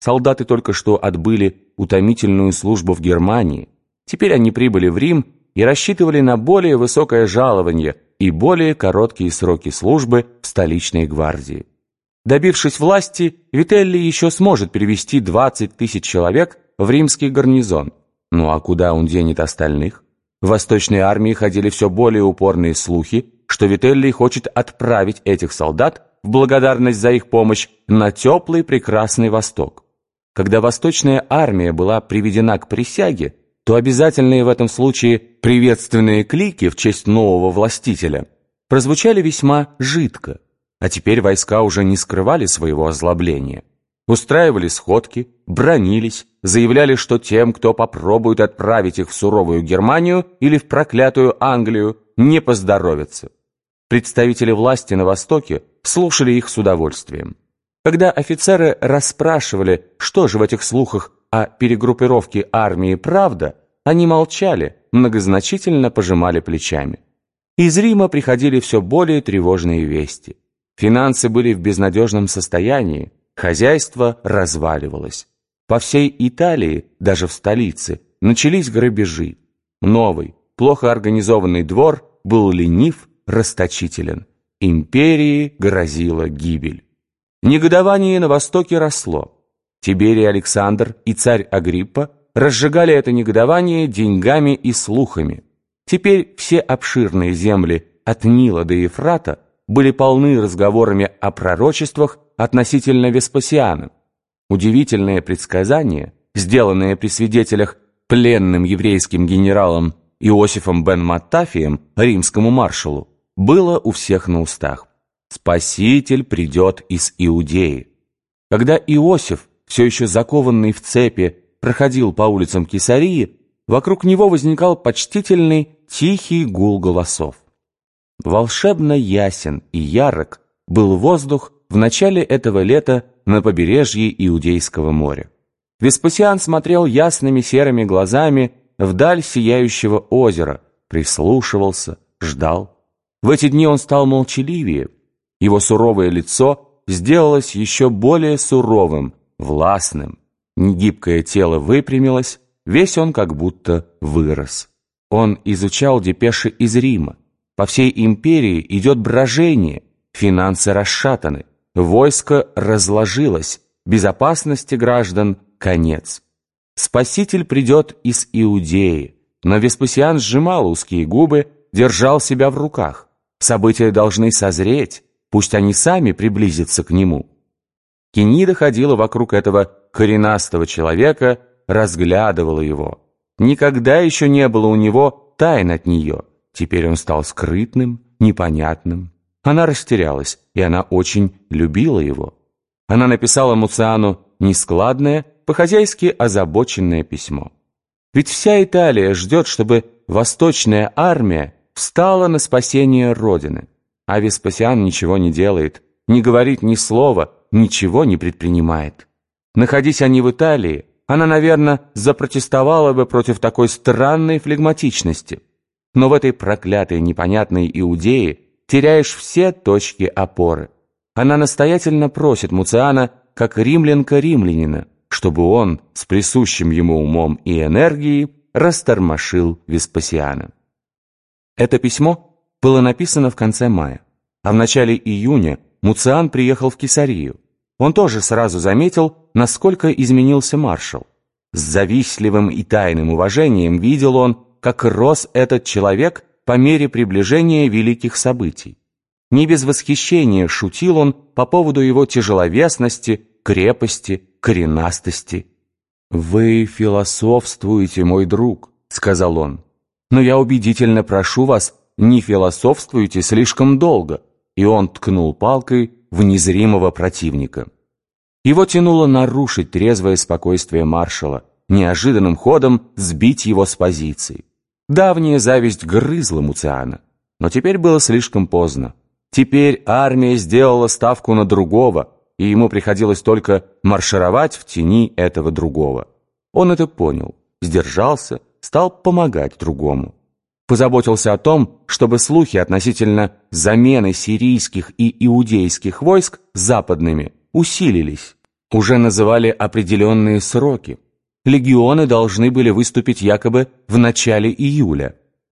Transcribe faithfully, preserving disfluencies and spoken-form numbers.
Солдаты только что отбыли утомительную службу в Германии. Теперь они прибыли в Рим и рассчитывали на более высокое жалование и более короткие сроки службы в столичной гвардии. Добившись власти, Вителлий еще сможет перевести двадцать тысяч человек в римский гарнизон. Ну а куда он денет остальных? В Восточной армии ходили все более упорные слухи, что Вителлий хочет отправить этих солдат в благодарность за их помощь на теплый прекрасный Восток. Когда Восточная армия была приведена к присяге, то обязательные в этом случае приветственные клики в честь нового властителя прозвучали весьма жидко, а теперь войска уже не скрывали своего озлобления. Устраивали сходки, бранились, заявляли, что тем, кто попробует отправить их в суровую Германию или в проклятую Англию, не поздоровится. Представители власти на Востоке слушали их с удовольствием. Когда офицеры расспрашивали, что же в этих слухах о перегруппировке армии правда, они молчали, многозначительно пожимали плечами. Из Рима приходили все более тревожные вести. Финансы были в безнадежном состоянии, хозяйство разваливалось. По всей Италии, даже в столице, начались грабежи. Новый, плохо организованный двор был ленив, расточителен. Империи грозила гибель. Негодование на Востоке росло. Тиберий Александр и царь Агриппа разжигали это негодование деньгами и слухами. Теперь все обширные земли от Нила до Ефрата были полны разговорами о пророчествах относительно Веспасиана. Удивительное предсказание, сделанное при свидетелях пленным еврейским генералом Иосифом бен Маттафием, римскому маршалу, было у всех на устах. Спаситель придет из Иудеи. Когда Иосиф, все еще закованный в цепи, проходил по улицам Кесарии, вокруг него возникал почтительный тихий гул голосов. Волшебно ясен и ярок был воздух в начале этого лета на побережье Иудейского моря. Веспасиан смотрел ясными серыми глазами вдаль сияющего озера, прислушивался, ждал. В эти дни он стал молчаливее. Его суровое лицо сделалось еще более суровым, властным. Негибкое тело выпрямилось, весь он как будто вырос. Он изучал депеши из Рима. По всей империи идет брожение, финансы расшатаны, войско разложилось, безопасности граждан конец. Спаситель придет из Иудеи, но Веспасиан сжимал узкие губы, держал себя в руках. События должны созреть, пусть они сами приблизятся к нему. Кенида ходила вокруг этого коренастого человека, разглядывала его. Никогда еще не было у него тайн от нее. Теперь он стал скрытным, непонятным. Она растерялась, и она очень любила его. Она написала Муциану нескладное, по-хозяйски озабоченное письмо. Ведь вся Италия ждет, чтобы Восточная армия встала на спасение Родины. А Веспасиан ничего не делает, не говорит ни слова, ничего не предпринимает. Находясь они в Италии, она, наверное, запротестовала бы против такой странной флегматичности. Но в этой проклятой непонятной Иудее теряешь все точки опоры. Она настоятельно просит Муциана, как римлянка-римлянина, чтобы он с присущим ему умом и энергией растормошил Веспасиана. Это письмо было написано в конце мая, а в начале июня Муциан приехал в Кесарию. Он тоже сразу заметил, насколько изменился маршал. С завистливым и тайным уважением видел он, как рос этот человек по мере приближения великих событий. Не без восхищения шутил он по поводу его тяжеловесности, крепости, коренастости. «Вы философствуете, мой друг», — сказал он, «но я убедительно прошу вас, не философствуйте слишком долго», и он ткнул палкой в незримого противника. Его тянуло нарушить трезвое спокойствие маршала, неожиданным ходом сбить его с позиции. Давняя зависть грызла Муциана, но теперь было слишком поздно. Теперь армия сделала ставку на другого, и ему приходилось только маршировать в тени этого другого. Он это понял, сдержался, стал помогать другому. Позаботился о том, чтобы слухи относительно замены сирийских и иудейских войск западными усилились. Уже называли определенные сроки. Легионы должны были выступить якобы в начале июля.